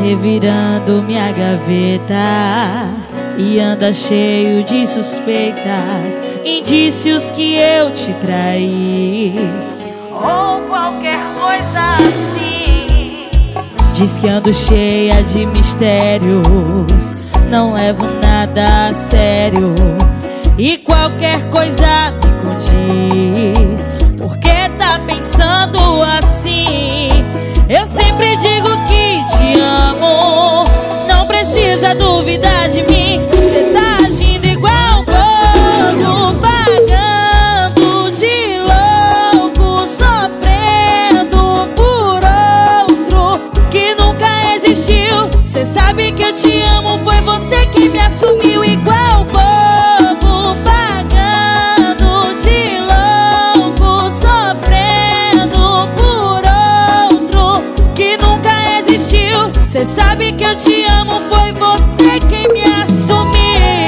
revirando minha gaveta e anda cheio de suspeitas, indícios que eu te traí ou qualquer coisa assim. Diz que ando cheia de mistérios, não levo nada a sério e qualquer coisa me condiz. Por que tá pensando assim? Eu sempre digo que te amo, não precisa duvidar de mim. Cê tá agindo igual um bobo, pagando de louco, sofrendo por outro que nunca existiu. Cê sabe que eu te amo, foi você que me assumiu igual um bobo, pagando de louco, sofrendo por outro que nunca existiu. Cê sabe que eu te amo, foi você quem me assumiu.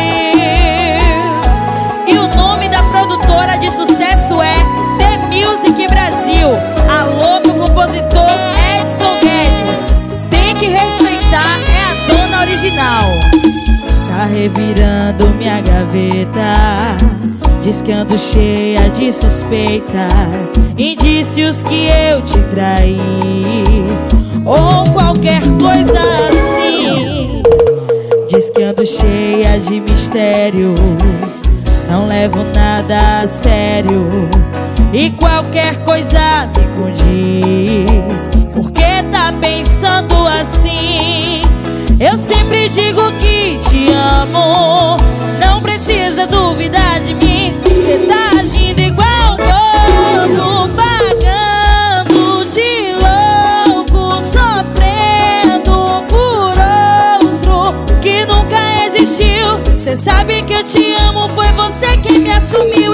E o nome da produtora de sucesso é The Music Brasil. Alô, meu compositor Edson Guedes, tem que respeitar, é a dona original. Tá revirando minha gaveta, diz que ando cheia de suspeitas, indícios que eu te traí ou qualquer coisa assim. Diz que ando cheia de mistérios, não levo nada a sério e qualquer coisa me condiz. Por que tá pensando assim? Eu sempre digo que te amo, não precisa duvidar de mim. Cê tá agindo igual um bobo, pagando de louco, sofrendo por outro que nunca existiu. Cê sabe que eu te amo, foi você quem me assumiu.